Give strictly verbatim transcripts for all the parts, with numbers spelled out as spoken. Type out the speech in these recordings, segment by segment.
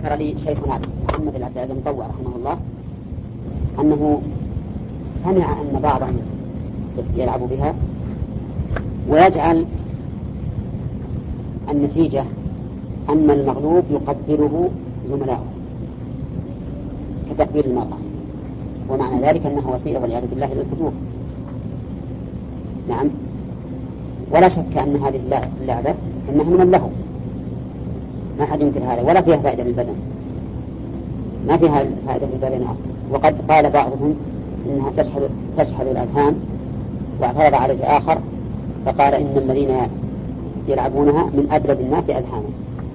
ذكر لي شيخنا محمد بن عبد العزيز المطوع رحمه الله أنه سمع أن بعضهم يلعب بها ويجعل النتيجة أن المغلوب يقبله زملائه كتقبيل المرأة، ومعنى ذلك أنها وسيلة والعياذ بالله للفتور. نعم، ولا شك أن هذه اللعبة أنها من اللهو، ما حد ينكر هذا، ولا فيها فائدة للبدن، ما فيها فائدة للبدن أصلا. وقد قال بعضهم إنها تشحذ تشحذ الأذهان، واعترض عليه آخر فقال إن الذين يلعبونها من أبلد الناس أذهانا.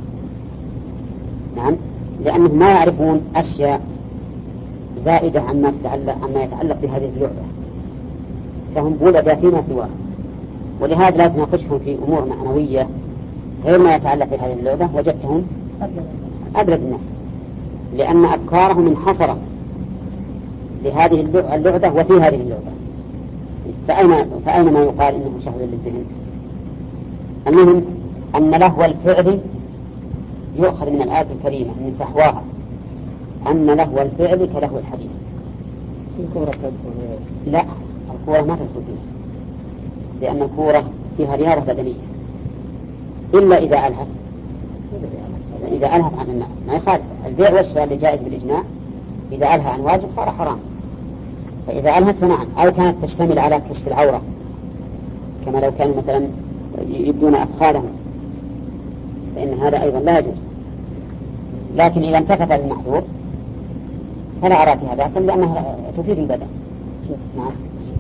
نعم، لأنهم ما يعرفون أشياء زائدة عما يتعلق, عما يتعلق بهذه اللعبة، فهم بولد فيما سواها، ولهذا لا تناقشهم في أمور معنوية غير ما يتعلق بهذه اللعبة وجدتهم أبلد الناس، لأن أفكارهم انحصرت لهذه اللعبة وفي هذه اللعبة. فأين, فأين ما يقال إنه شهد للذهن؟ المهم أن لهو الفعل يؤخذ من الآية الكريمة من فحواها أن لهو الفعل كلهو الحديث. الكورة لا، الكورة ما تدخل فيها، لأن الكورة فيها رياضة بدنية، إلا إذا ألهت إذا ألهت عن الماء ما يخالف. البيع والشراء اللي جائز بالإجماع إذا ألهى عن واجب صار حرام، فإذا ألهت فنعم. أو كانت تشتمل على كشف العورة، كما لو كانوا مثلا يبدون أفخاذهم، فإن هذا أيضا لا يجوز. لكن إذا انتفت المحظور فلا أرى فيها بأسا، لأنها تفيد البدن. نعم،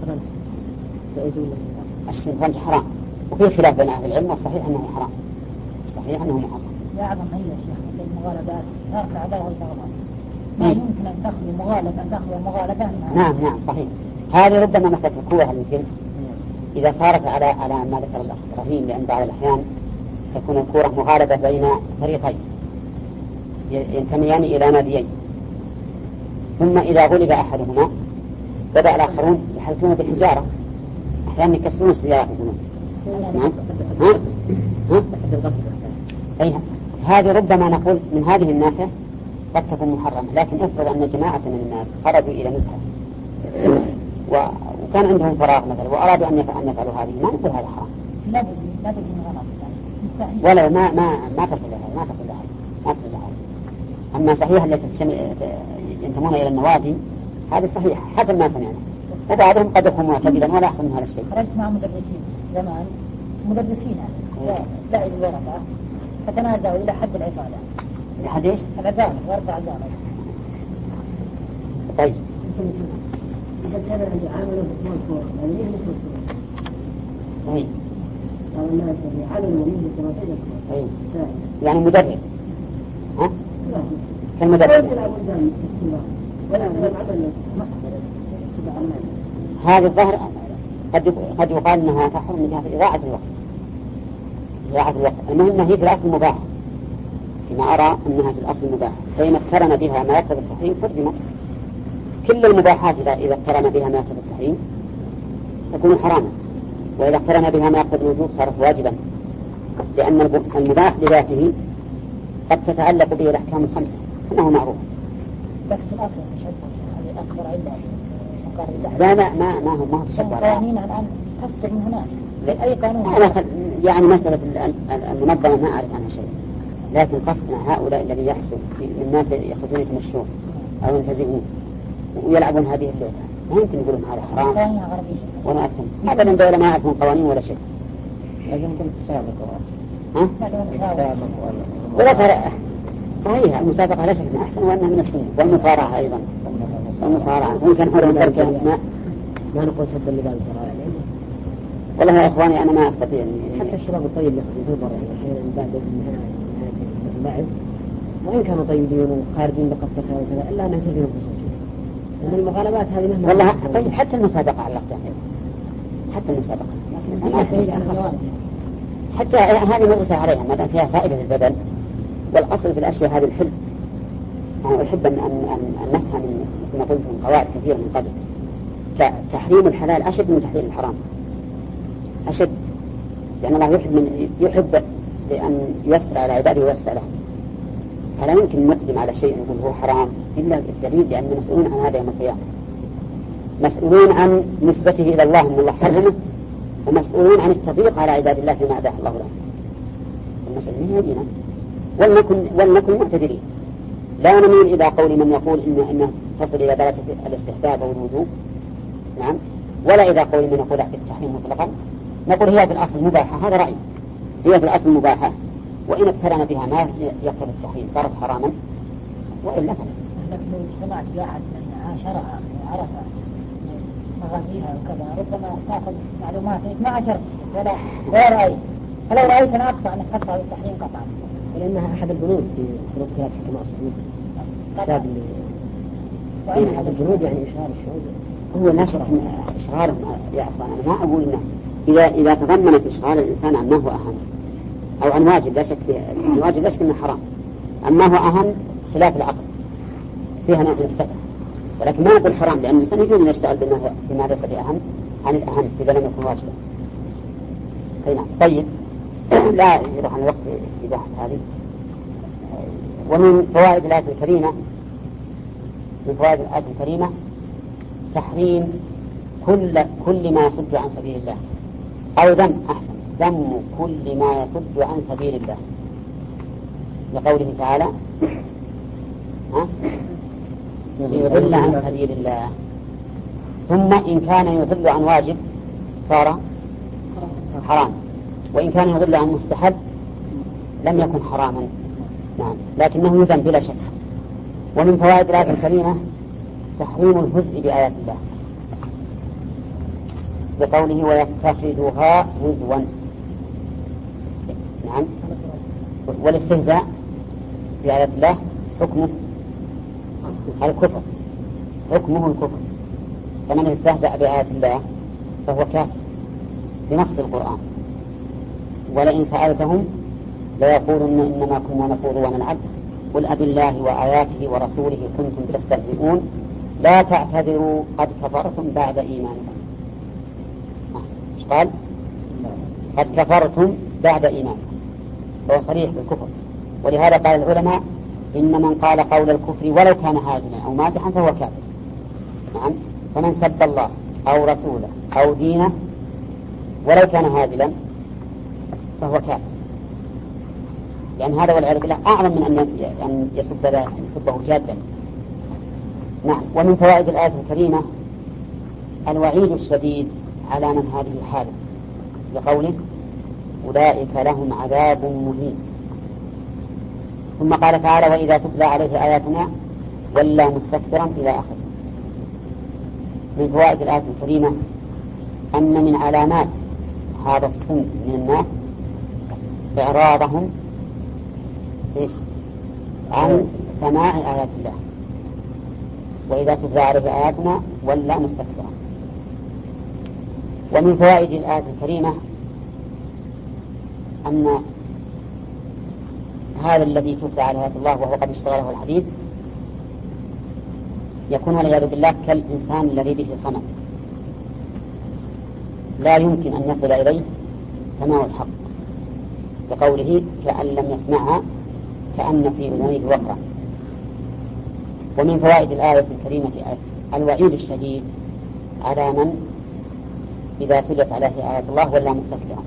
الشطرنج حرام، وفي خلاف بين أهل العلم، والصحيح أنه حرام، الصحيح أنه محرم. يا أعظم هي يا شيخ المغالبات ترفع عداوة البغضاء، ما يمكن أن تأخذ مغالبة أن تأخذ مغالبة. نعم نعم صحيح. هذه ربما مسألة القوة التي إذا صارت على على ما ذكر الأخ إبراهيم، لأن بعض الأحيان تكون الكورة مغالبة بين فريقين ينتميان إلى ناديين، ثم إذا غلب أحدهما بدأ الآخرون يحلفون بالحجارة، أحيانا يكسرون السيارات يقولون. نعم. ها؟ ها؟ أي هذه ربما نقول من هذه الناحية قد تكون محرمة، لكن افرض أن جماعة من الناس خرجوا إلى نزهة وكان عندهم فراغ مثلا وأرادوا أن يفعلوا هذه، ما نقول هذا حرام. لا بد لا بد من غلط ولا ما ما ما تصل لها ما تصل لها ما تصل لها. أما صحيح التي ينتمون إلى النوادي هذا صحيح حسب ما سمعنا، وبعضهم قد يكون معتدلا ولا أحسن من هذا الشيء. خرجت مع مدرسين زمان، مدرسين يعني لعبوا ورقة فتنازعوا إلى حد العفالة. إلى حد إيش؟ العفالة ورقة عفالة. طيب. إذا كان يعاملوا بالكورة يعني إيه بالكورة؟ طيب. قال الناس يعاملوا بالكورة طيب. يعني مدرب. ها؟ كالمدرب. هذا الظهر قد قد يقال انها تحرم من جهه اضاعه الوقت. اضاعه الوقت، المهم هي في الاصل مباحه، فيما ارى انها في الاصل مباحه، فإن اقترن بها ما يقتضي التحريم حرمت. كل المباحات اذا اقترن بها ما يقتضي التحريم تكون حراما، واذا اقترن بها ما يقتضي الوجوب صارت واجبا، لان المباح بذاته قد تتعلق به الاحكام الخمسه كما هو معروف. بس في الاصل هذه اكبر عله. لا لا ما ما هو ما هو تشبه. القوانين الآن تصدر من هناك. أي قانون؟ أنا يعني مسألة المنظمة ما أعرف عنها شيء، لكن قصدنا هؤلاء الذي يحصل الناس يخرجون يتمشون أو ينتزعون ويلعبون هذه اللعبة، ما يمكن يقولون هذا حرام ولا أكثر. هذا من دولة ما يعرفون قوانين ولا شيء. لازم كنت تسابق. ها؟ ولا صار صحيح المسابقة لا شك أنها أحسن وأنها من السنة، والمصارعة أيضا. المصارعة ممكن حرم تركها ما ما نقول حد اللي قال ترى. والله يا إخواني أنا ما أستطيع حتى الشباب الطيب يخرجون في البر يعني بعد اللعب، وإن كانوا طيبين وخارجين بقصد الخير وكذا إلا أن يصير فيهم خصوص. لأن المغالبات هذه مهما والله طيب حتى المسابقة على الأقدام حتى المسابقة حتى هذه مدرسة عليها ما دام فيها فائدة للبدن، والأصل في الأشياء هذه الحل. أنا أحب أن أن أن نفهم مثل ما قلت من قواعد كثيرة من قبل. تحريم الحلال أشد من تحريم الحرام، أشد، لأن الله يحب من يحب بأن يسر على عباده ويسر له، فلا يمكن نقدم على شيء نقول هو حرام إلا بالدليل، لأننا مسؤولون عن هذا يوم القيامة، مسؤولون عن نسبته إلى الله أن الله حرمه، ومسؤولون عن التضييق على عباد الله فيما أباح الله لهم. المسألة هي دينا، ولنكن, ولنكن معتدلين، لا نميل إلى قول من يقول إن إنه تصل إلى درجة الاستحباب أو الوجوب، نعم، ولا إلى قول من يقول بالتحريم مطلقا. نقول هي في الأصل مباحة، هذا رأي، هي في الأصل مباحة، وإن اقترن بها ما يقتضي التحريم صارت حراما، وإلا فلا. لكن لو اجتمعت بأحد من عاشرها وعرف مغازيها وكذا ربما تأخذ معلوماتك ما عشرت ولا ولا رأيت، فلو رأيت أنا أقطع أنك تقطع بالتحريم قطعا، لأنها أحد البنود في شروط خلاف حكماء السعودية. كتاب اللي أحد البنود يعني إشهار الشعوب. هو لا شك إشغاله يا أخوان، أنا ما أقول إنه إذا إذا تضمنت إشغال الإنسان عن ما هو أهم أو عن واجب لا شك فيه، الواجب لا شك إنه حرام، أما هو أهم خلاف العقل فيها نوع من السفه، ولكن ما نقول حرام، لأن الإنسان يجوز أن يشتغل بما بما ليس بأهم عن الأهم إذا لم يكن واجبا. نعم. طيب لا يروح عن الوقت في بحث هذه. ومن فوائد الآية الكريمة من فوائد الآية الكريمة تحريم كل كل ما يصد عن سبيل الله، أو ذم أحسن ذم كل ما يصد عن سبيل الله، لقوله تعالى ها يضل عن سبيل الله. ثم إن كان يضل عن واجب صار حرام، وإن كان يضل عن مستحب لم يكن حراما، نعم، لكنه يذم بلا شك. ومن فوائد الآية الكريمة تحريم الهزء بآيات الله، بقوله ويتخذها هزوا، نعم. والاستهزاء بآيات الله حكمه الكفر، حكمه الكفر، فمن استهزأ بآيات الله فهو كافر بنص القرآن. ولئن سألتهم ليقولن إنما كنا نخوض ونلعب قل أبي الله وآياته ورسوله كنتم تستهزئون لا تعتذروا قد كفرتم بعد إيمانكم. ايش قال؟ قد كفرتم بعد إيمانكم، فهو صريح بالكفر. ولهذا قال العلماء إن من قال قول الكفر ولو كان هازلا أو مازحا فهو كافر، نعم. فمن سب الله أو رسوله أو دينه ولو كان هازلا فهو كافر، لأن هذا والعياذ بالله أعظم من أن يسب يسبه جادا، نعم. ومن فوائد الآية الكريمة الوعيد الشديد على من هذه حاله، لقوله أولئك لهم عذاب مهين. ثم قال تعالى وإذا تتلى عليه آياتنا ولى مستكبرا إلى آخره. من فوائد الآية الكريمة أن من علامات هذا الصنف من الناس إعراضهم إيش؟ عن سماع آيات الله، وإذا تتلى عليه آياتنا ولى مستكبرا. ومن فوائد الآية الكريمة أن هذا الذي تتلى عليه آيات الله وهو قد اشتغله الحديث يكون والعياذ بالله كالإنسان الذي به صمم، لا يمكن أن يصل إليه سماع الحق، لقوله كأن لم يسمعها كأن في أذنيه وقرا. ومن فوائد الآية الكريمة الوعيد الشديد على من إذا تلت عليه آيات الله ولا مستكبرا.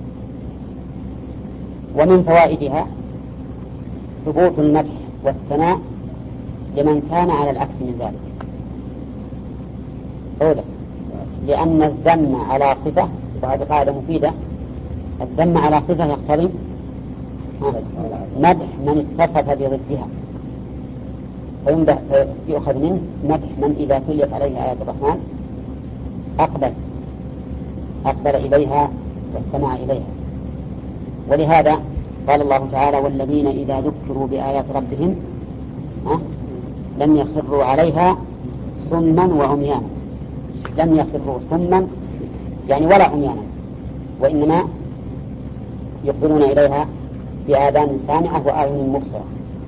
ومن فوائدها ثبوت المدح والثناء لمن كان على العكس من ذلك. أولا لأن الذم على صفة، وهذه قاعدة مفيدة، الذم على صفة يقتضي مدح من اتصف بضدها، فيؤخذ منه مدح من إذا تليت عليه آيات الرحمن أقبل أقبل إليها واستمع إليها. ولهذا قال الله تعالى والذين إذا ذكروا بآيات ربهم أه؟ لم يخروا عليها صما وعميانا. لم يخروا صما يعني ولا عميانا، وإنما يقبلون إليها بآذان سامعة وأعين مبصرة.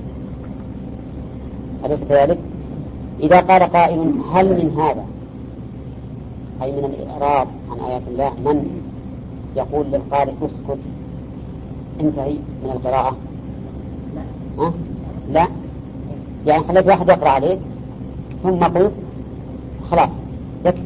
أليس كذلك؟ إذا قال قائل هل من هذا أي من الإعراض عن آيات الله من يقول للقارئ اسكت انتهي من القراءة؟ أه؟ لا، يعني خليت واحد يقرأ عليك ثم قلت خلاص يكفي،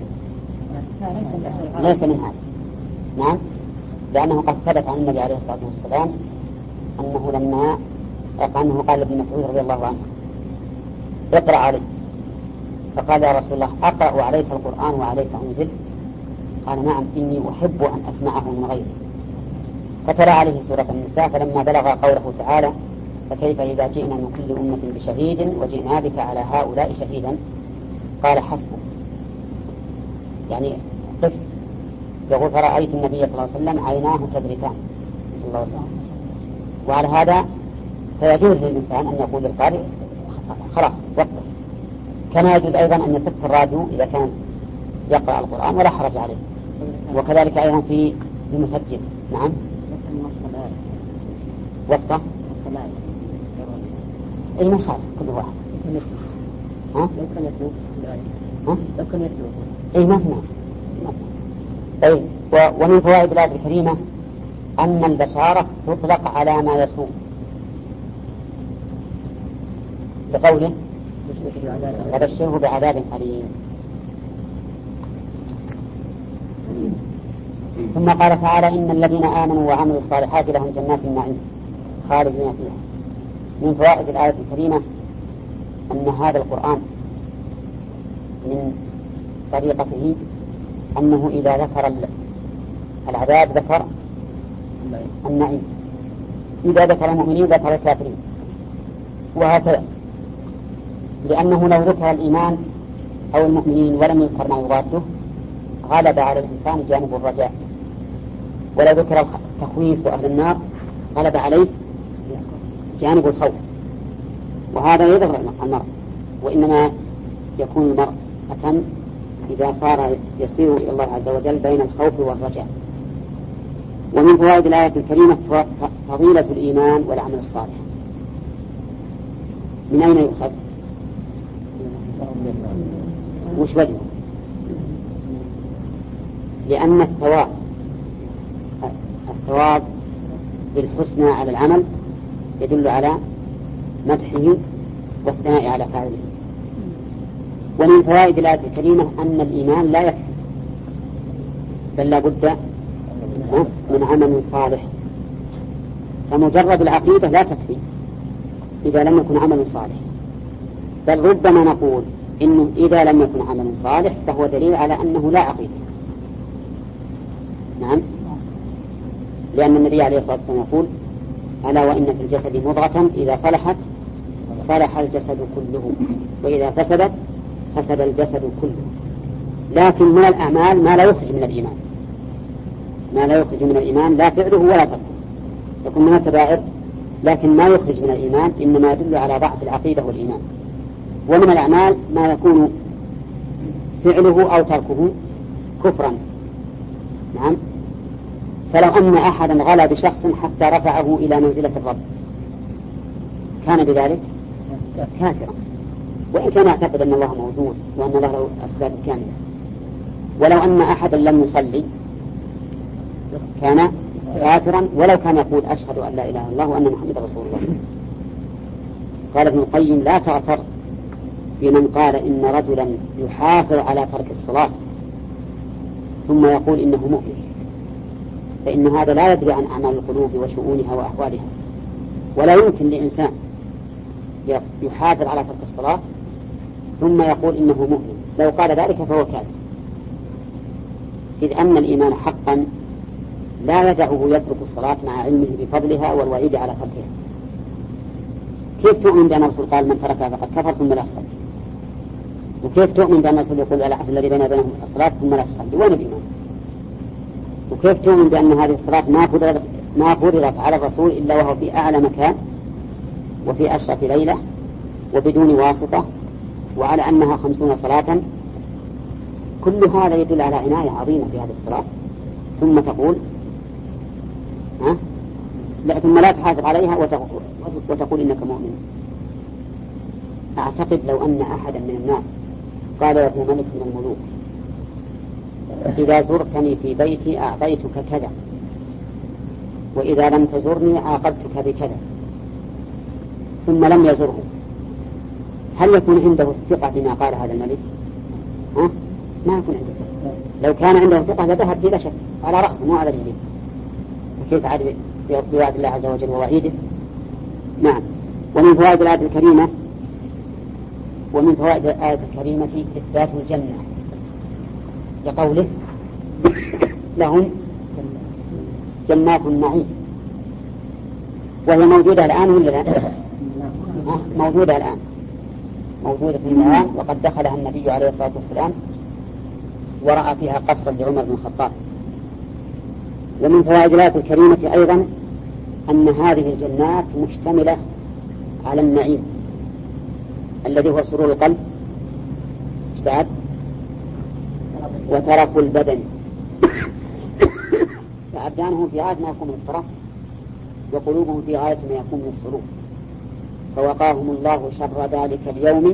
ليس من هذا. نعم، لأنه قد ثبت عن النبي عليه الصلاة والسلام أنه لما أنه قال ابن مسعود رضي الله عنه اقرأ علي، فقال يا رسول الله أقرأ عليك القرآن وعليك أنزل؟ قال نعم إني أحب أن أسمعه من غيري، فتلا عليه سورة النساء فلما بلغ قوله تعالى فكيف إذا جئنا من كل أمة بشهيد وجئنا بك على هؤلاء شهيدا قال حسبه، يعني طفل يقول فرأيت النبي صلى الله عليه وسلم عيناه تذرفان صلى الله عليه وسلم. وعلى هذا فيجوز للإنسان أن يقول للقارئ خلاص وقف، كما يجوز أيضا أن يسك الراديو إذا كان يقرأ القرآن ولا حرج عليه، وكذلك أيضا في المسجل. نعم، وسطة أي من خالف كل واحد ها؟ لو كان يتلو ها؟ لو كان يتلو أي ما هنا. طيب، ومن فوائد الآية الكريمة أن البشارة تطلق على ما يسوء بقوله وبشره بعذاب أليم. ثم قال تعالى إن الذين آمنوا وعملوا الصالحات لهم جنات النعيم خالدين فيها. من فوائد الآية الكريمة أن هذا القرآن من طريقته أنه إذا ذكر العذاب ذكر النعيم، إذا ذكر المؤمنين ذكر الكافرين، وهكذا، لأنه لو ذكر الإيمان أو المؤمنين ولم يذكر ما يضاده غلب على الإنسان جانب الرجاء، ولو ذكر التخويف وأهل النار غلب عليه جانب الخوف، وهذا يظهر المرء، وإنما يكون المرء أتم إذا صار يسير إلى الله عز وجل بين الخوف والرجاء. ومن فوائد الآية الكريمة فضيلة الإيمان والعمل الصالح. من أين يؤخذ؟ وش وجهه؟ لأن الثواب الثواب بالحسنى على العمل يدل على مدحه والثناء على فاعله. ومن فوائد الآية الكريمة أن الإيمان لا يكفي، بل لا بد من عمل صالح، فمجرد العقيدة لا تكفي إذا لم يكن عمل صالح، بل ربما نقول إنه إذا لم يكن عمل صالح فهو دليل على أنه لا عقيدة. نعم، لأن النبي عليه الصلاة والسلام يقول ألا وإن في الجسد مضغة إذا صلحت صلح الجسد كله وإذا فسدت فسد الجسد كله. لكن من الأعمال ما لا يخرج من الإيمان، ما لا يخرج من الإيمان لا فعله ولا تركه، يكون من الكبائر، لكن ما يخرج من الإيمان إنما يدل على ضعف العقيدة والإيمان. ومن الأعمال ما يكون فعله أو تركه كفرا. نعم، فلو أن أحدا غلا بشخص حتى رفعه إلى منزلة الرب كان بذلك كافرا، وإن كان يعتقد أن الله موجود وأن الله له أسباب كاملة. ولو أن أحدا لم يصلي كان كافرا ولو كان يقول أشهد أن لا إله إلا الله وأن محمد رسول الله. قال ابن القيم لا تغتر بمن قال إن رجلا يحافظ على ترك الصلاة ثم يقول إنه مؤمن، فإن هذا لا يدري عن أعمال القلوب وشؤونها وأحوالها. ولا يمكن لإنسان يحافظ على ترك الصلاة ثم يقول إنه مؤمن، لو قال ذلك فهو كافر، إذ أن الإيمان حقا لا يدعه يترك الصلاة مع علمه بفضلها والوعيد على تركها. كيف تؤمن بأن الرسول قال من تركها فقد كفر ثم لا يصلي؟ وكيف تؤمن بأن الرسول يقول العهد الذي بين بينهم الصلاة ثم لا تصلي؟ وين الإيمان؟ وكيف تؤمن بأن هذه الصلاة ما فرضت ما فرضت على الرسول إلا وهو في أعلى مكان وفي أشرف ليلة وبدون واسطة، وعلى أنها خمسون صلاة؟ كل هذا يدل على عناية عظيمة في هذه الصلاة، ثم تقول ها؟ لا، ثم لا تحافظ عليها وتقول, وتقول إنك مؤمن. أعتقد لو أن أحدا من الناس قال له ملك من الملوك إذا زرتني في بيتي أعطيتك كذا، وإذا لم تزرني عاقبتك بكذا، ثم لم يزره هل يكون عنده الثقة بما قال هذا الملك؟ ها؟ ما يكون عنده ثقة. لو كان عنده ثقة لذهب بلا شك على رأسه مو على رجله. فكيف عاد بوعد الله عز وجل ووعيده؟ نعم. ومن فوائد الآية الكريمة ومن فوائد الآية الكريمة إثبات الجنة لقوله لهم جنات النعيم، وهي موجودة الآن ولا لا؟ موجودة الآن، موجودة الآن، وقد دخلها النبي عليه الصلاة والسلام ورأى فيها قصرا لعمر بن الخطاب. ومن فوائد الآية الكريمة أيضا أن هذه الجنات مشتملة على النعيم الذي هو سرور القلب بعد وترف البدن، فأبدانهم في غاية ما يكون من الترف وقلوبهم في غاية ما يكون من السرور، فوقاهم الله شر ذلك اليوم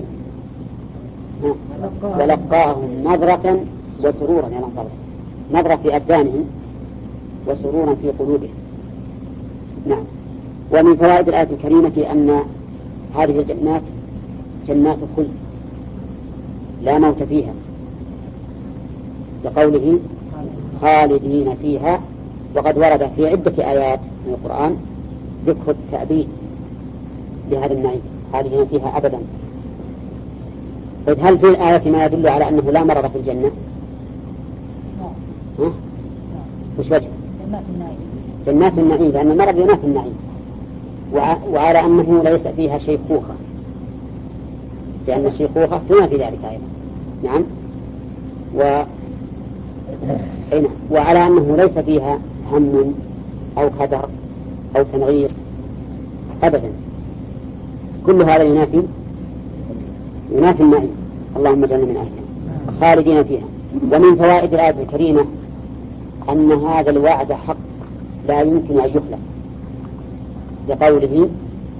ولقاهم نظرة وسرورا، يعني نظرة نظرة في أبدانهم وسرورا في قلوبهم. نعم. ومن فوائد الآية الكريمة أن هذه الجنات جنات خلد لا موت فيها، لقوله خالدين فيها، وقد ورد في عدة آيات من القرآن ذكر التأبيد لهذا النعيم، خالدين فيها أبدا. طيب هل في الآية ما يدل على أنه لا مرض في الجنة؟ ها؟ وش وجه؟ جنات النعيم، لأن المرض ينافي النعيم، وعلى أنه ليس فيها شيخوخة، لأن الشيخوخة تنافي ذلك أيضا. نعم. و... وعلى أنه ليس فيها هم أو خدر أو تنغيص أبدا، كل هذا ينافي ينافي النعيم. اللهم اجعلنا من أهلها خالدين فيها. ومن فوائد الآية الكريمة أن هذا الوعد حق لا يمكن أن يخلف، لقوله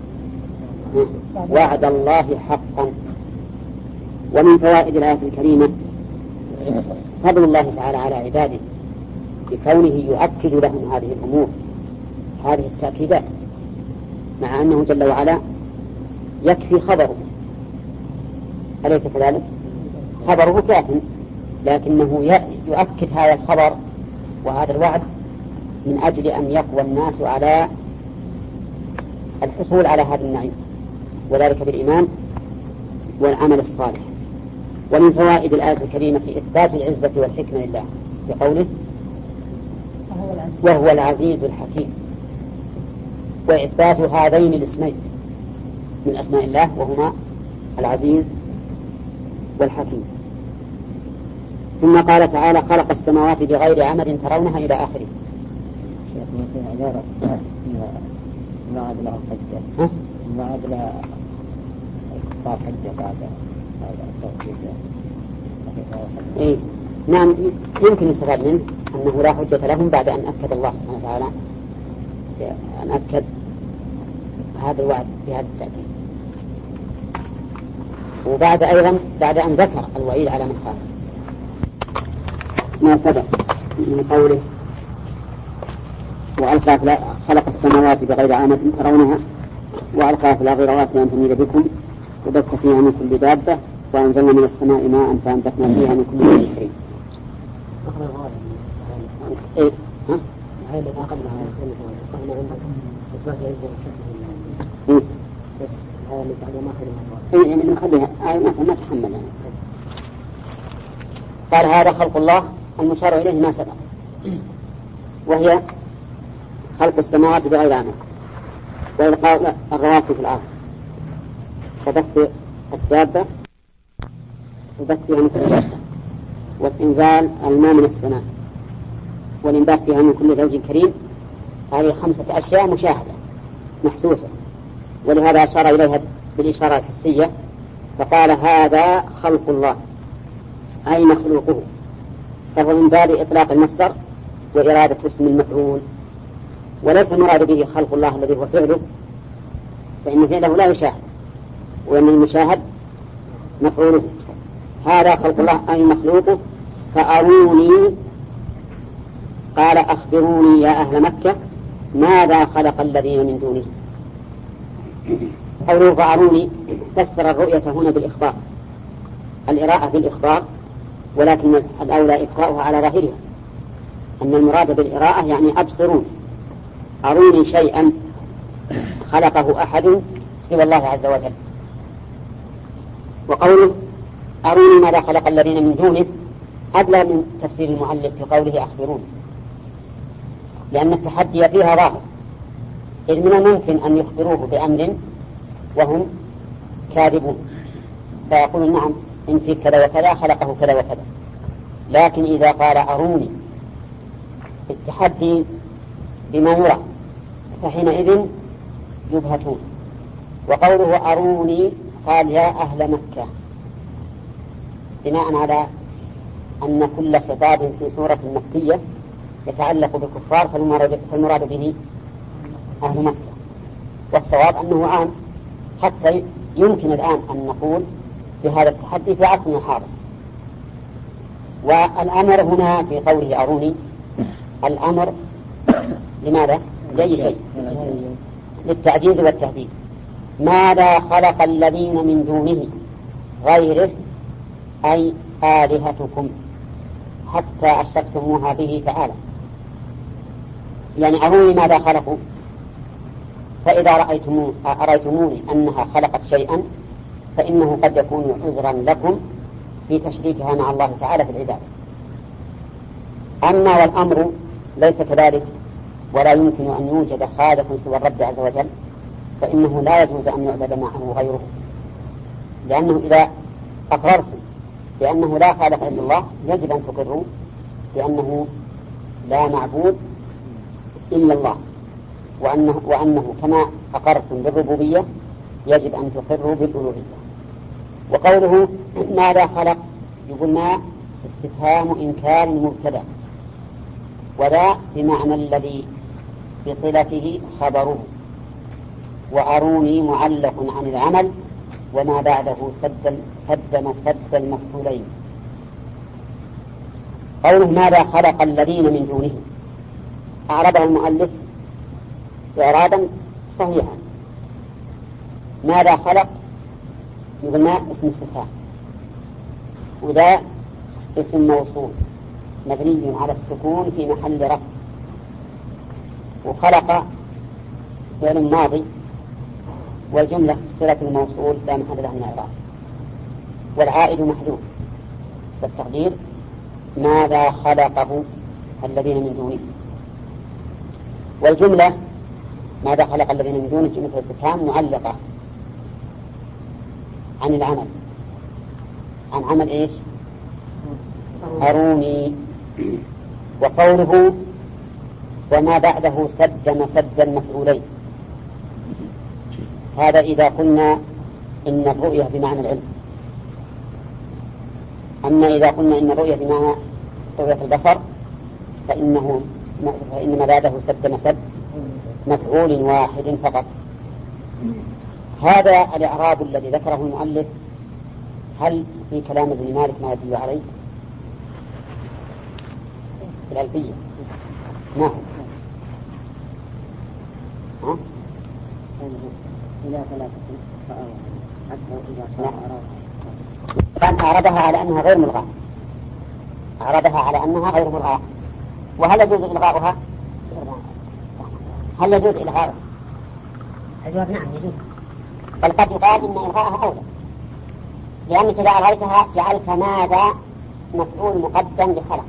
وعد الله حقا. ومن فوائد الآية الكريمة فضل الله تعالى على عباده بكونه يؤكد لهم هذه الأمور، هذه التأكيدات، مع أنه جل وعلا يكفي خبره، أليس كذلك؟ خبره كاف، لكنه يؤكد هذا الخبر وهذا الوعد من أجل أن يقوى الناس على الحصول على هذا النعيم، وذلك بالإيمان والعمل الصالح. ومن فوائد الآية الكريمة إثبات العزة والحكمة لله بقوله وهو العزيز الحكيم، وإثبات هذين الاسمين من أسماء الله وهما العزيز والحكيم. ثم قال تعالى خلق السماوات بغير عمد ترونها إلى آخره. شيخ ما في عبارة ما عاد لها حجة ما عاد لها صار حجة بعد هذا التوحيد. إيه نعم، يمكن يستفاد منه أنه لا حجة لهم بعد أن أكد الله سبحانه وتعالى أن أكد هذا الوعد بهذا التأكيد، وبعد أيضا بعد أن ذكر الوعيد على من خالف ما سبق من قوله وألقى خلق السماوات بغير عمد ترونها وألقى في الأرض رواسي أن تميد بكم وبث فيها من كل دابة وأنزلنا من السماء ماء فأنبتنا فيها من كل شيء حي. إيه ها؟ هاي اللي قبلها قبل عندك إثبات العزة والحكمة. إيه بس هاي اللي بعد ما خليها. إيه يعني نخليها آية ما ما تحمل يعني. قال هذا خلق الله المشار إليه ما سبق، وهي خلق السماوات بغير عمد وإلقاء الرواسي في الأرض وبث الدابة وبث فيها من كل دابة وإنزال الماء من السماء والإنبات فيها من كل زوج كريم. هذه خمسة أشياء مشاهدة محسوسة، ولهذا أشار إليها بالإشارة الحسية فقال هذا خلق الله أي مخلوقه، فهو من باب إطلاق المصدر وإرادة اسم المفعول، وليس المراد به خلق الله الذي هو فعله، فإن فعله لا يشاهد وإن المشاهد مفعوله. هذا خلق الله أي مخلوقه فأروني، قال أخبروني يا أهل مكة ماذا خلق الذين من دونه. قوله فأروني فسر الرؤية هنا بالإخبار، الإراءة بالإخبار، ولكن الأولى إبقاؤها على ظاهرها، أن المراد بالإراءة يعني أبصرون، أروني شيئا خلقه أحد سوى الله عز وجل. وقوله أروني ماذا خلق الذين من دونه أبلغ من تفسير المؤلف في قوله أخبرون، لأن التحدي فيها ظاهر، إذ من الممكن أن يخبروه بأمر وهم كاذبون فيقولون نعم إن في كذا وكذا خلقه كذا وكذا، لكن إذا قال أروني التحدي بما يرى فحينئذ يبهتون. وقوله أروني قال يا أهل مكة بناء على أن كل خطاب في سورة مكية يتعلق بالكفار فالمراد به أهل مكة، والصواب أنه عام، حتى يمكن الآن أن نقول بهذا التحدي في عصرنا الحاضر. والأمر هنا في قوله أروني الأمر لماذا؟ لأي شيء، للتعجيز والتهديد. ماذا خلق الذين من دونه غيره أي آلهتكم حتى أشركتموها به تعالى، يعني أروني ماذا خلقوا، فإذا رأيتموني, أرأيتموني أنها خلقت شيئا فإنه قد يكون عذرا لكم في تشريكها مع الله تعالى في العبادة. أما والأمر ليس كذلك ولا يمكن أن يوجد خالق سوى الرب عز وجل، فإنه لا يجوز أن يعبد معه غيره، لأنه إذا أقررتم بأنه لا خالق إلا الله يجب أن تقروا بأنه لا معبود إلا الله، وأنه, وأنه كما أقرتم بالربوبية يجب أن تقروا بالألوهية. وقوله ماذا خلق يقول ما استفهام إنكار مبتدأ، وذا بمعنى الذي بصلته خبره، وأروني معلق عن العمل وما بعده سد سد مسد المفعولين. قوله ماذا خلق الذين من دونه أعربه المؤلف إعرابا صحيحا. ماذا خلق يقول ما اسم استفهام، وذا اسم موصول مبني على السكون في محل رفع، وخلق فعل ماضي والجملة صلة الموصول لا محل لها من الإعراب، والعائد محذوف، والتقدير ماذا خلقه الذين من دونه. والجملة ماذا خلق الذين من دونه جملة الاستفهام معلقة عن العمل، عن عمل إيش؟ أروني. وقوله وما بعده سد مسد المفعولين، هذا إذا قلنا إن الرؤية بمعنى العلم. أما إذا قلنا إن الرؤية بمعنى رؤية البصر فإنه فإن ما بعده سد مسد مفعول واحد فقط. هذا الإعراب الذي ذكره المؤلف هل في كلام ابن مالك ما يدل عليه؟ في الألفية نعم. ها؟ إلى ثلاثة حتى إذا صار أراد أعربها على أنها غير ملغاة، أعربها على أنها غير ملغاة. وهل يجوز إلغاؤها؟ هل يجوز إلغاؤها؟ الجواب نعم يجوز، بل قد يقال إن إلغاءها أولى، لأنك إذا ألغيتها جعلت ماذا مفعول مقدم لخلق،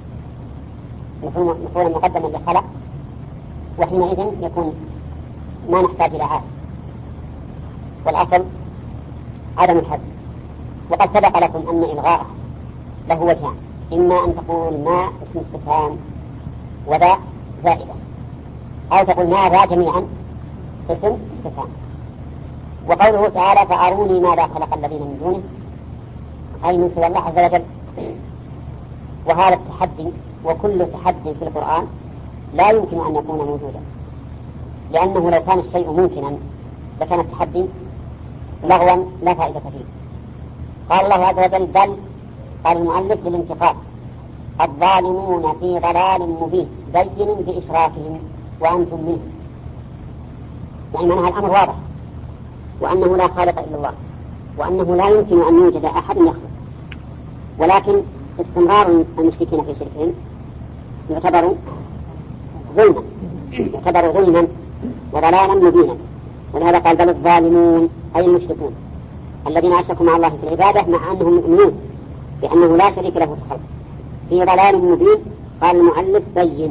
مفعول مقدما لخلق، وحينئذ يكون ما نحتاج إلى عاد، والأصل عدم الحذف. وقد سبق لكم أن إلغاءه له وجهان، إما أن تقول ما اسم استفهام وذا زائدة، أو تقول ما ذا جميعا اسم استفهام. وقوله تعالى فأروني ماذا خلق الذين من دونه أي من سوى الله عز وجل. وهذا التحدي وكل تحدي في القرآن لا يمكن أن يكون موجودا، لأنه لو كان الشيء ممكنا لكان التحدي لغوا لا فائدة فيه. قال الله عز وجل بل قال المؤلف للانتقال الظالمون في ضلال مبين بين بإشراكهم وأنتم منه، يعني معناها الأمر واضح وأنه لا خالق إلا الله، وأنه لا يمكن أن يوجد أحد يخلق، ولكن استمرار المشركين في شركهم يعتبر ظلما يعتبر ظلما وضلالا مبينا. ولهذا قال بل الظالمون أي المشركون الذين أشركوا مع الله في العبادة مع أنهم يؤمنون بأنه لا شريك له في الخلق في ضلال مبين. قال المؤلف بين،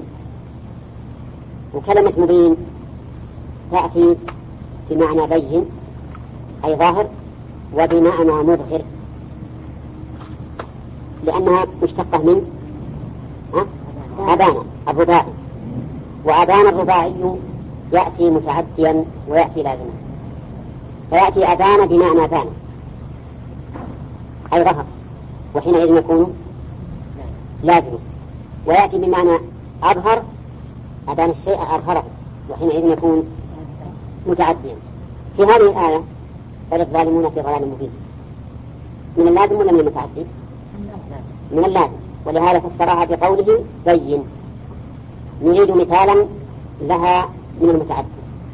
وكلمة مبين تأتي بمعنى بين أي ظاهر، وبمعنى مظهر، لأنها مشتقة من أبان الرباعي، وأبان الرباعي يأتي متعديا ويأتي لازما، فيأتي أبان بمعنى بان أي ظهر، وحينئذ يكون لازما، ويأتي بمعنى أظهر أبان الشيء أظهره، وحينئذ يكون متعديا. في هذه الآية بل الظالمون في ضلال مبين من اللازم ولا من المتعدي؟ من اللازم، ولهذا فسرها بقوله بين، نريد مثالا لها من المتعدي.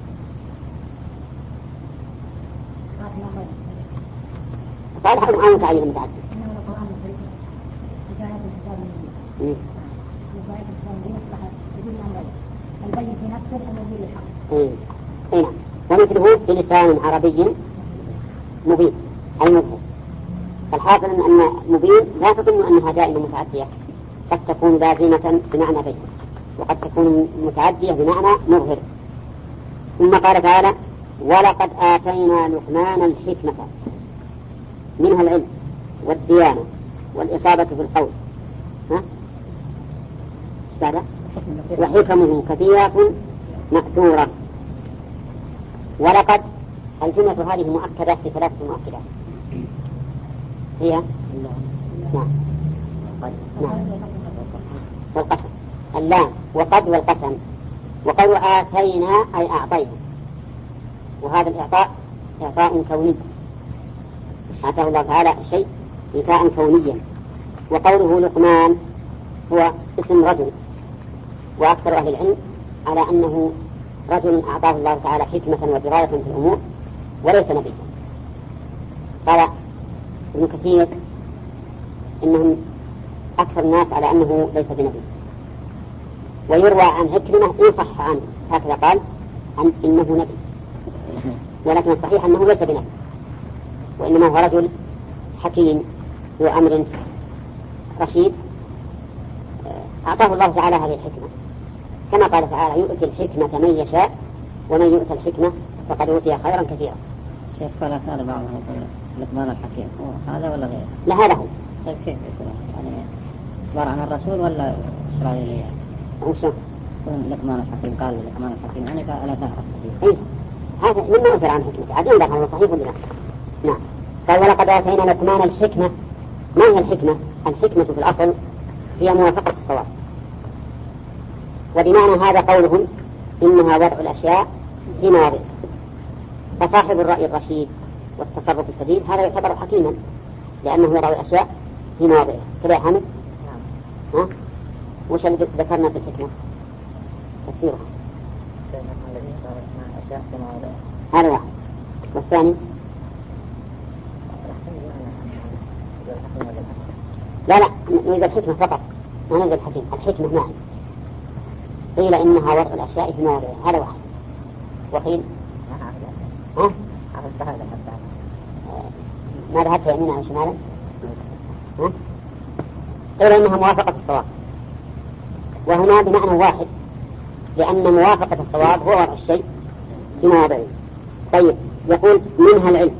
صالح أو متعين المتعدي؟ البين في نفسه الذي للحق. اي نعم، ومثله بلسان عربي مبين أي مظهر. فالحاصل أن مبين لا تظن أنها دائما متعدية، قد تكون لازمة بمعنى بين، وقد تكون متعدية بمعنى مظهر. ثم قال تعالى ولقد آتينا لقمان الحكمة منها العلم والديانة والإصابة في القول، ها؟ وحكمه كثيرة مأثورة. ولقد الجملة هذه مؤكدة في ثلاثة مؤكدات هي نعم نعم والقسم اللام وقد والقسم. وقالوا آتينا أي أعطينا، وهذا الإعطاء إعطاء كوني، آتاه الله تعالى الشيء إعطاء كونيا. وقوله لقمان هو اسم رجل، وأكثر أهل العلم على أنه رجل أعطاه الله تعالى حكمة ودراية في الأمور وليس نبيا. قال ابن كثير إنهم أكثر الناس على أنه ليس بنبي، ويروى عن عكرمة إن صح عنه هكذا قال عن إنه نبي، ولكن الصحيح أنه ليس بنبي، وإنما هو رجل حكيم ذو أمر رشيد أعطاه الله تعالى هذه الحكمة، كما قال تعالى يؤتي الحكمة من يشاء ومن يؤتى الحكمة فقد أوتي خيرا كثيرا. شيخ فلا كان بعضهم يقول لقمان الحكيم هذا ولا غيره؟ لا هذا هو. طيب كيف يكون يعني عبارة عن الرسول ولا إسرائيلية؟ وشو؟ لقمان الحكيم قال لقمان الحكيم يعني فلا تعرف. إيه هذا مما أثر عن حكمته عدين دخل هو صحيح ولا لا؟ نعم. قال ولقد آتينا لقمان الحكمة. ما هي الحكمة؟ الحكمة في الأصل هي موافقة الصواب، وبمعنى هذا قولهم إنها وضع الأشياء في مواضع، فصاحب الرأي الرشيد والتصرف السديد هذا يعتبر حكيما لأنه يضع الأشياء في مواضعها. كذا يا حامد؟ ها؟ وش اللي ذكرنا في الحكمة؟ تفسيرها هذا واحد. والثاني لا لا نريد الحكمة فقط، ما نريد الحكيم. الحكمة معي قيل إنها وضع الأشياء في مواضعها هذا واحد، وقيل ها؟ ما ذهبت يمينا أو شمالا؟ ها؟ قيل إنها موافقة الصواب، وهنا بمعنى واحد لأن موافقة الصواب هو وضع الشيء في مواضعه. طيب يقول منها العلم.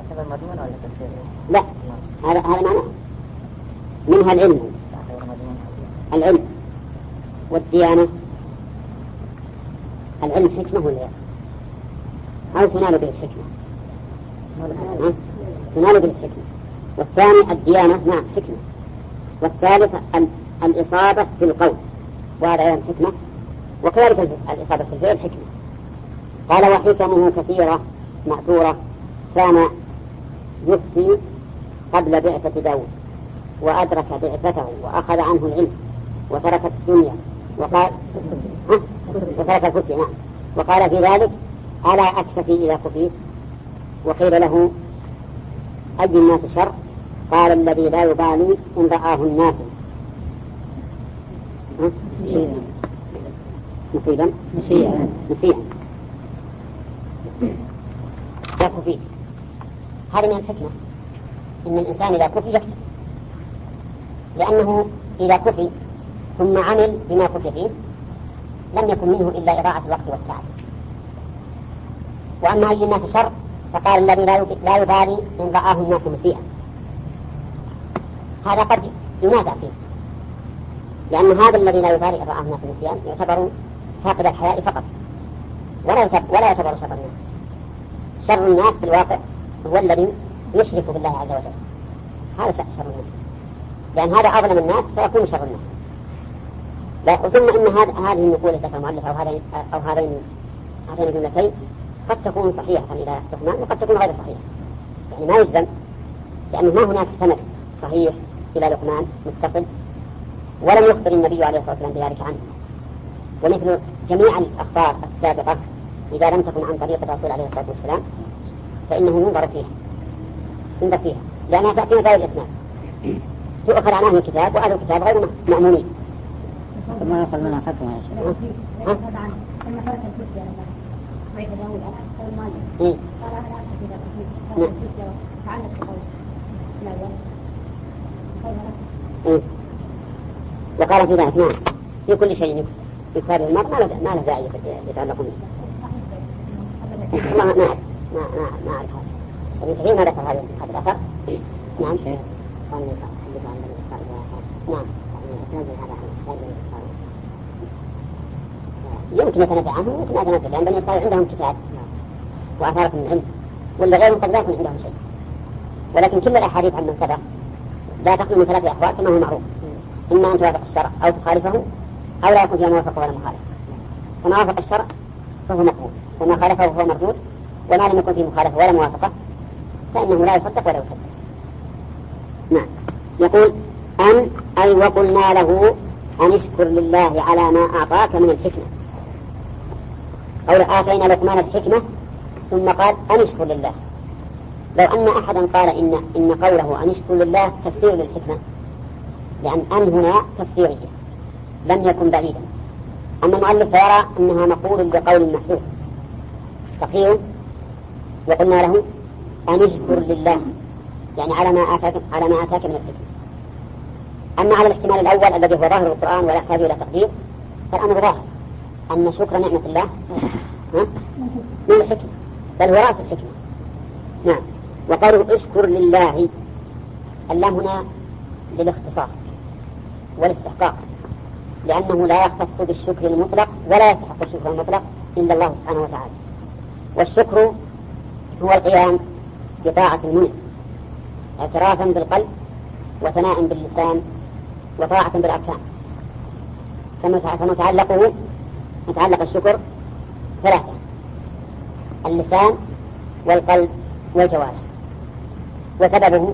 لا هذا هذا معناه منها العلم العلم والديانة. العلم حكمة ولا أو تنال به الحكمة؟ تنال به الحكمة. والثاني الديانة نعم حكمة. والثالث الإصابة في القول وهذا أيضا حكمة، وكذلك الإصابة في الفعل حكمة. قال وحكمه كثيرة مأثورة، كان يفتي قبل بعثة داود وأدرك بعثته وأخذ عنه العلم وترك الدنيا وقال وترك الفتي نعم، وقال في ذلك ألا أكتفي إذا كفيت وقيل له أي الناس شر؟ قال الذي لا يبالي إن رآه الناس مصيبا مسيئا يكفي فيه. هذا من الحكمة إن الإنسان إذا كفي يكتب، لأنه إذا كفي ثم عمل بما كفي فيه لم يكن منه إلا إضاعة الوقت والتعب. وأما أي الناس شر فقال الذي لا يبالي إن رآه الناس مسيئا. هذا قد ينازع فيه، لأن هذا الذي لا يبالي إن رآه الناس مسيئا يعتبر فاقد الحياء فقط، ولا يعتبر, ولا يعتبر شر الناس. شر الناس في الواقع هو الذي يشرك بالله عز وجل، هذا شر الناس، لأن هذا أظلم الناس فيكون شر الناس. لا ثم إن هذه النقول ذكر المؤلف أو هذين أو هذين هذين الجملتين قد تكون صحيحة إلى لقمان وقد تكون غير صحيحة، يعني ما يجزم، لأنه ما هناك سند صحيح إلى لقمان متصل، ولم يخبر النبي عليه الصلاة والسلام بذلك عنه. ومثل جميع الأخبار السابقة إذا لم تكن عن طريق الرسول عليه الصلاة والسلام فإنه ينظر فيها ينظر فيها لأنها تأتي من غير الإسناد، تؤخذ عن أهل الكتاب وأهل الكتاب غير مأمونين. ما يأخذ منها فتوى يا شيخ. ها؟ إيه. وقال في ذلك نعم في كل شيء يكاد المرء ما له ما له داعي يتعلقون به. ما ما ما ما ما أعرف هذا. ابن كثير ما ذكر هذا هذا الأثر. نعم. قال لي حدث عن بني إسرائيل. نعم. يتنازل هذا عن بني إسرائيل. يمكن يتنازل عنه ويمكن يتنازل، لأن بني إسرائيل عندهم كتاب وآثارة من العلم، ولا غيرهم قد لا يكون عندهم شيء. ولكن كل الأحاديث عن من سبق لا تخلو من ثلاثة أحوال كما هو معروف: إما أن توافق الشرع أو تخالفه أو لا يكون فيها موافقة ولا مخالفة. فما وافق الشرع فهو مقبول، وما خالفه فهو مردود، وما لم يكن فيه مخالفة ولا موافقة فإنه لا يصدق ولا يكذب. نعم. يقول أن أي وقلنا له أن اشكر لله على ما أعطاك من الحكمة، أو آتينا لقمان الحكمة ثم قال أن اشكر لله. لو أن أحدا قال إن إن قوله أن اشكر لله تفسير للحكمة، لأن أن هنا تفسيرية لم يكن بعيدا. أما المؤلف فيرى أنها مقول بقول محذوف تقييم، وقلنا له أن اشكر لله يعني على ما آتاك على ما آتاك من الحكمة. أما على الاحتمال الأول الذي هو ظاهر القرآن ولا يحتاج إلى تقدير فالأمر ظاهر أن شكر نعمة الله من الحكمة، بل هو رأس الحكمة. نعم. وقالوا اشكر لله، اللام هنا للاختصاص والاستحقاق، لأنه لا يختص بالشكر المطلق ولا يستحق الشكر المطلق إلا الله سبحانه وتعالى. والشكر هو القيام بطاعة المنعم اعترافا بالقلب وثناء باللسان وطاعة بالأركان. فمتعلقه متعلق الشكر ثلاثة: اللسان والقلب والجوارح، وسببه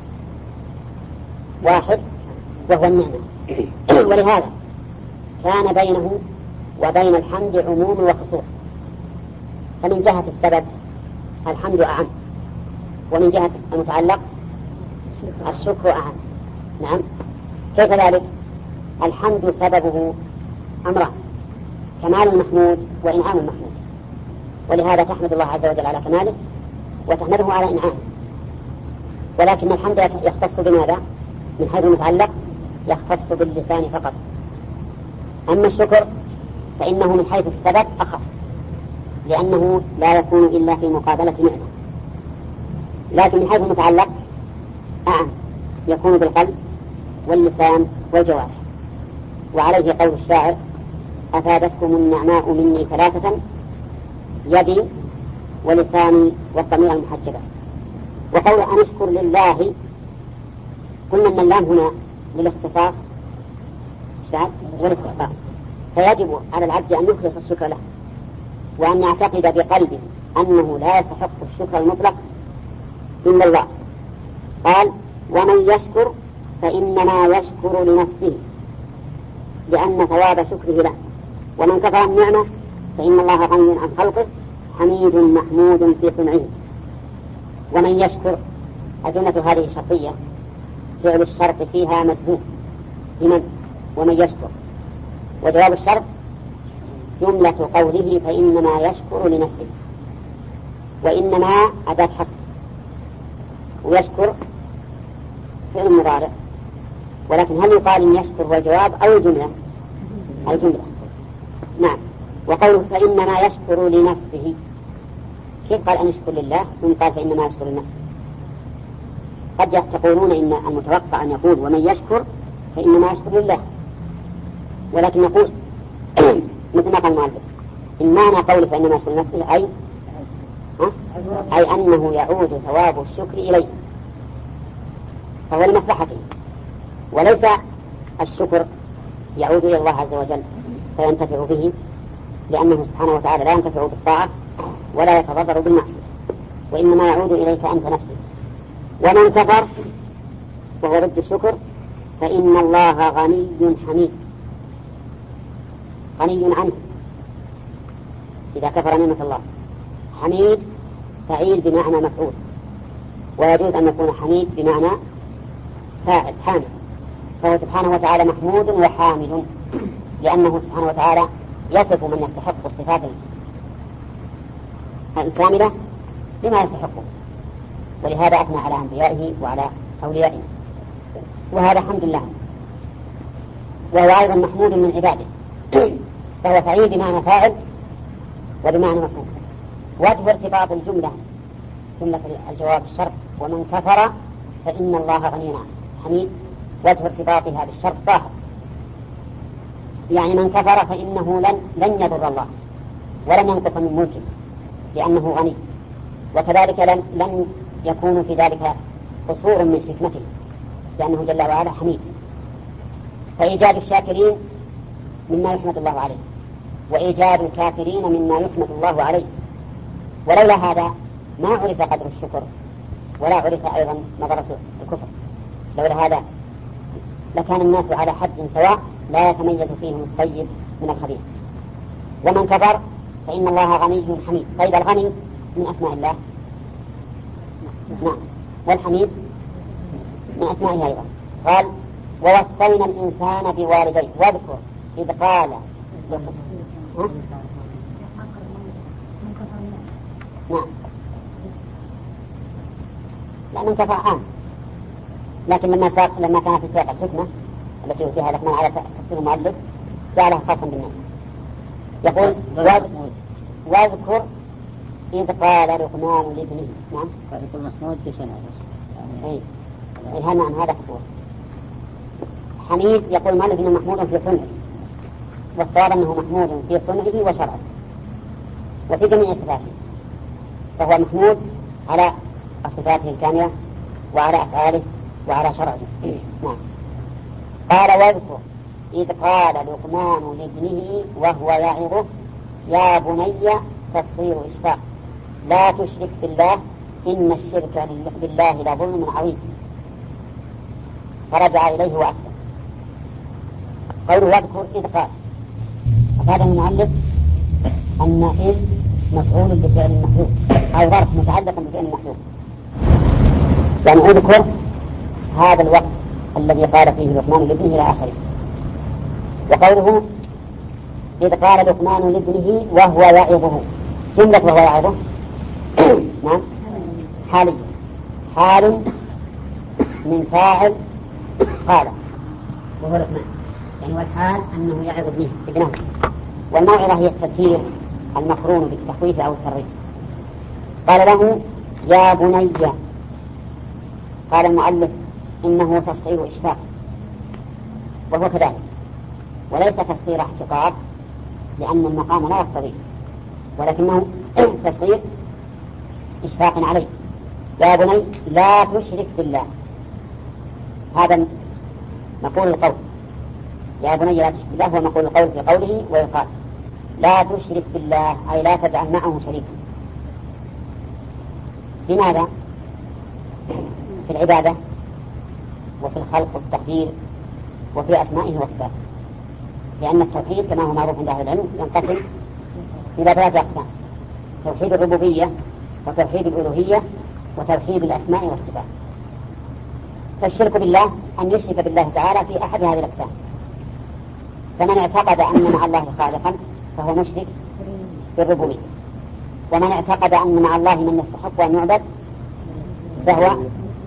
واحد وهو النعمة. ولهذا كان بينه وبين الحمد عموم وخصوص، فمن جهة السبب الحمد أعم، ومن جهة المتعلق الشكر أعم. نعم. كيف ذلك؟ الحمد سببه أمران: كمال المحمود وإنعام المحمود، ولهذا تحمد الله عز وجل على كماله وتحمده على إنعامه. ولكن الحمد يختص بماذا؟ من حيث المتعلق يختص باللسان فقط. أما الشكر فإنه من حيث السبب أخص، لأنه لا يكون إلا في مقابلة نعمة، لكن من حيث المتعلق أعم، يكون بالقلب واللسان والجوارح. وعليه قول الشاعر: أفادتكم النعماء مني ثلاثة: يدي ولساني والضمير المحجبة. وقول أن اشكر لله قلنا أن اللام هنا للاختصاص والاستحقاق، فيجب على العبد أن يخلص الشكر له، وأن يعتقد بقلبه أنه لا يستحق الشكر المطلق إلا الله. قال: ومن يشكر فإنما يشكر لنفسه لأن ثواب شكره له، ومن كفر النعمة فإن الله غني عن خلقه حميد محمود في صنعه. ومن يشكر الجملة هذه شرطية فعل الشرط فيها مجزوم بمن ومن يشكر، وجواب الشرط جملة قوله فإنما يشكر لنفسه، وإنما أداة حصر، ويشكر فعل مضارع، ولكن هل يقال إن يشكر والجواب أو الجملة؟ الجملة. نعم. وقوله فإنما يشكر لنفسه، كيف قال أن يشكر لله ثم قال فإنما يشكر لنفسه؟ قد تقولون إن المتوقع أن يقول ومن يشكر فإنما يشكر لله، ولكن نقول مثل ما قال المؤلف إن معنى قوله فإنما يشكر لنفسه أي ها؟ أي أنه يعود ثواب الشكر إليه، فهو لمصلحته، وليس الشكر يعود إلى الله عز وجل فينتفع به، لأنه سبحانه وتعالى لا ينتفع بالطاعة ولا يتضرر بالمعصية، وإنما يعود إليك أنت نفسك. ومن كفر وهو ضد الشكر فإن الله غني حميد، غني عنه إذا كفر نعمة الله. حميد فعيل بمعنى مفعول، ويجوز أن يكون حميد بمعنى فاعل حامد، فهو سبحانه وتعالى محمود وحامد، لأنه سبحانه وتعالى يصف من يستحق الصفات الكاملة بما يستحقه، ولهذا أثنى على أنبيائه وعلى أوليائه، وهذا حمد الله، وهو أيضا محمود من عباده، فهو فعيل بمعنى فاعل وبمعنى مفعول. وجه ارتباط الجملة جملة الجواب الشرط ومن كفر فإن الله غني حميد، وجه ارتباطها بالشرط ظاهر، يعني من كفر فإنه لن, لن يضر الله ولن ينقص من ملكه لأنه غني، وكذلك لن, لن يكون في ذلك قصور من حكمته لأنه جل وعلا حميد. فإيجاد الشاكرين مما يحمد الله عليه، وإيجاد الكافرين مما يحمد الله عليه، ولولا هذا ما عرف قدر الشكر ولا عرف أيضا نظرة الكفر، لولا هذا لكان الناس على حد سواء لا يتميز فيهم الطيب من الخبيث. ومن كفر فإن الله غني حميد. طيب الغني من أسماء الله، نعم، والحميد من أسمائه أيضا. قال ووصينا الإنسان بوالديه، واذكر إذ قال ها؟ نعم، لا من كفر عام، لكن لما ساق لما كان في سياق الحكمة التي أوتيها لقمان على تفسير المؤلف جعلها خاصا بالناس. يقول واذكر إذ قال لقمان لابنه. نعم، يقول محمود في سنة أي أي هذا عن هذا خصوص. حميد يقول المؤلف إنه محمود في صنعه، والصواب أنه محمود في صنعه وشرعه وفي جميع صفاته، فهو محمود على صفاته الكاملة وعلى أفعاله وعلى شرعه. نعم. قال واذكر إذ قال لقمان لابنه وهو يعظه يا بني تصغير إشفاق لا تشرك بالله إن الشرك بالله لظلم عظيم، فرجع إليه وأسلم. قوله واذكر إذ قال، أفاد المؤلف أن إذ مفعول بفعل محذوف أو ظرف متعلق بفعل محذوف، يعني اذكر هذا الوقت الذي قال فيه لقمان لابنه إلى آخره. وقوله إذ قال لقمان لابنه وهو يعظه، جملة وهو يعظه نعم حالية، حال من فاعل قال وهو لقمان، يعني والحال أنه يعظ ابنه ابنه، والموعظة هي التذكير المقرون بالتخويف أو الترغيب. قال له يا بني، قال المؤلف إنه تصغير إشفاق، وهو كذلك، وليس تصغير احتقار لأن المقام لا يقتضي، ولكنه تصغير إشفاق عليه. يا بني لا تشرك بالله، هذا مقول القول، يا بني لا تشرك بالله هو مقول القول في قوله، ويقال لا تشرك بالله أي لا تجعل معه شريكا. لماذا؟ في العبادة وفي الخلق والتقدير وفي أسمائه وصفاته، لأن التوحيد كما هو معروف عند أهل العلم ينقسم إلى ثلاثة أقسام: توحيد الربوبية وتوحيد الألوهية وتوحيد الأسماء والصفات. فالشرك بالله أن يشرك بالله تعالى في أحد هذه الأقسام. فمن اعتقد أن مع الله خالقا فهو مشرك بالربوبية، ومن اعتقد أن مع الله من يستحق أن يعبد فهو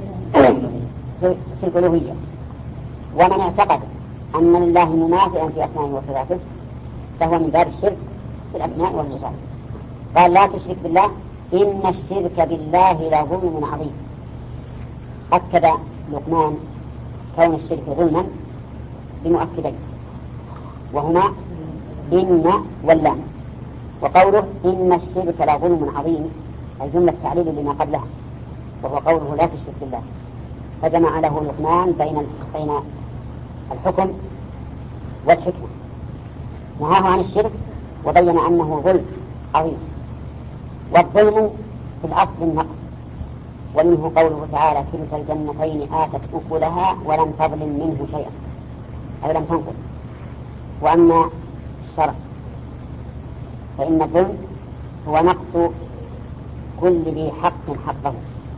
شرك الألوهية، ومن اعتقد أن لله مماثلا في أسمائه وصفاته فهو من باب الشرك في الأسماء والصفات. قال لا تشرك بالله إن الشرك بالله لظلم عظيم. أكد لقمان كون الشرك ظلما بمؤكدين، وهما إن واللام. وقوله إن الشرك لظلم عظيم الجملة تعليل لما قبلها، وهو قوله لا تشرك بالله، فجمع له لقمان بين بين الحكم والحكمة، نهاه عن الشرك وبين أنه ظلم عظيم. والظلم في الأصل النقص، ومنه قوله تعالى كلتا الجنتين آتت أكلها ولم تظلم منه شيئا أو لم تنقص. وأما الشرع فإن الظلم هو نقص كل ذي حق حقه،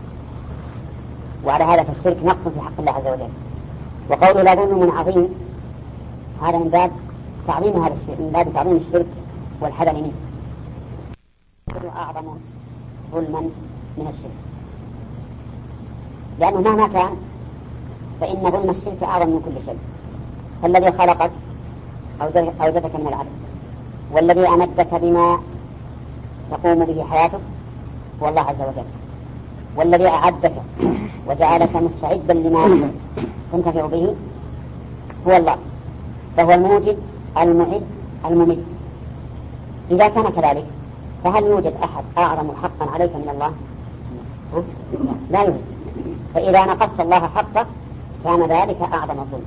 وعلى هذا فالشرك نقص في حق الله عز وجل. وقوله لا ظلم عظيم هذا من باب تعظيم هذا الشرك، من باب تعظيم الشرك والحذر منه، أعظم ظلما من الشرك، لأنه مهما كان فإن ظلم الشرك أعظم من كل شيء. فالذي خلقك أوجدك من العدم، والذي أمدك بما تقوم به حياتك هو الله عز وجل، والذي أعدك وجعلك مستعدا لما تنتفع به هو الله، فهو الموجد المعد الممد. إذا كان كذلك فهل يوجد أحد أعظم حقا عليك من الله؟ لا يوجد. فإذا نقصت الله حقه كان ذلك أعظم الظلم.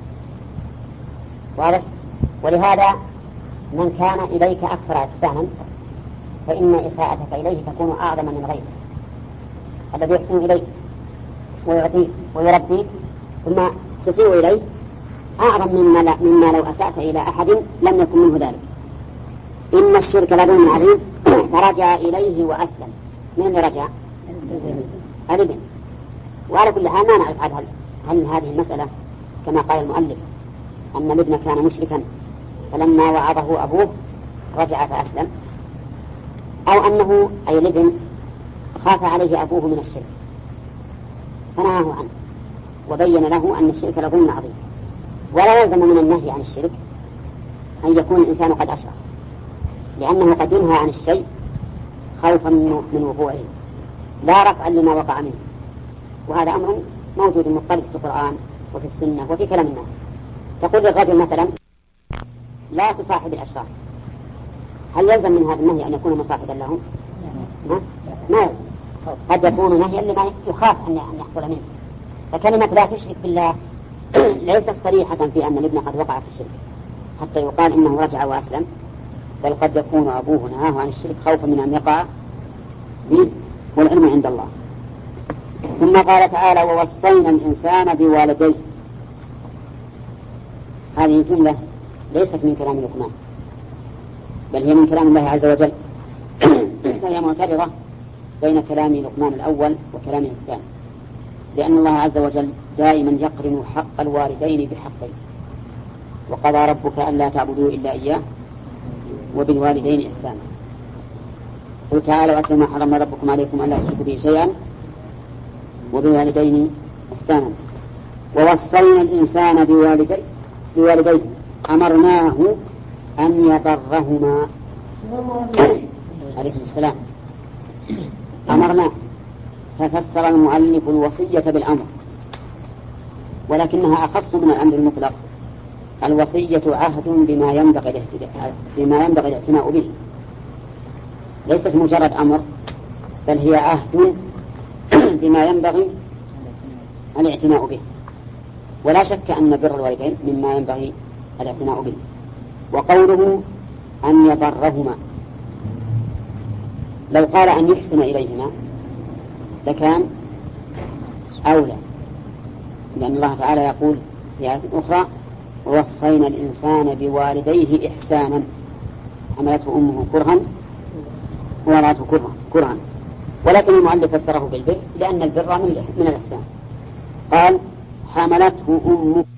واضح؟ ولهذا من كان إليك أكثر إحسانا فإن إساءتك إليه تكون أعظم من غيره. الذي يحسن إليك ويعطيك ويربيك ثم تسيء إليه أعظم مما, مما لو أسأت إلى أحد لم يكن منه ذلك. إن الشرك لظلم عظيم فرجع إليه وأسلم. من اللي رجع؟ الابن. وعلى كل حال ما نعرف هل, هل هذه المسألة كما قال المؤلف أن الابن كان مشركا فلما وعظه أبوه رجع فأسلم، أو أنه أي الابن خاف عليه أبوه من الشرك فنهاه عنه وبين له أن الشرك لظلم عظيم. ولا يلزم من النهي عن الشرك أن يكون الإنسان قد أشرك، لأنه قد ينهى عن الشيء خوفا من وقوعه لا رفعا لما وقع منه، وهذا أمر موجود مضطرد في القرآن وفي السنة وفي كلام الناس. تقول للرجل مثلا لا تصاحب الأشرار، هل يلزم من هذا النهي أن يكون مصاحبا لهم؟ ما, ما يلزم. قد يكون نهيا لما يخاف أن يحصل منه. فكلمة لا تشرك بالله ليست صريحة في أن الابن قد وقع في الشرك حتى يقال إنه رجع وأسلم، بل قد يكون أبوه نهاه عن الشرك خوفا من أن يقع به، والعلم عند الله. ثم قال تعالى ووصينا الإنسان بوالديه. هذه الجملة ليست من كلام لقمان بل هي من كلام الله عز وجل، فهي معترضة بين كلام لقمان الأول وكلامه الثاني، لأن الله عز وجل دائما يقرن حق الوالدين بحقين. وقضى ربك ألا تعبدوا إلا إياه وبالوالدين إحسانا. قل تعالوا أتلوا ما حرم ربكم عليكم ألا تشركوا به شيئا وبالوالدين إحسانا. ووصينا الإنسان بوالديه بوالديه أمرناه أن يبرهما عليه السلام. أمرناه، ففسر المؤلف الوصية بالأمر، ولكنها أخص من الأمر المطلق. الوصية عهد بما ينبغي بما ينبغي الاعتناء به، ليست مجرد أمر بل هي عهد بما ينبغي الاعتناء به. ولا شك أن بر الوالدين مما ينبغي الاعتناء به. وقوله أن يبرهما، لو قال أن يحسن إليهما لكان أولى، لأن الله تعالى يقول في آية أخرى ووصينا الإنسان بوالديه إحسانا حملته أمه كرها ووضعته كرها كرها ولكن المؤلف فسره بالبر لأن البر من الإحسان. قال: حملته أمه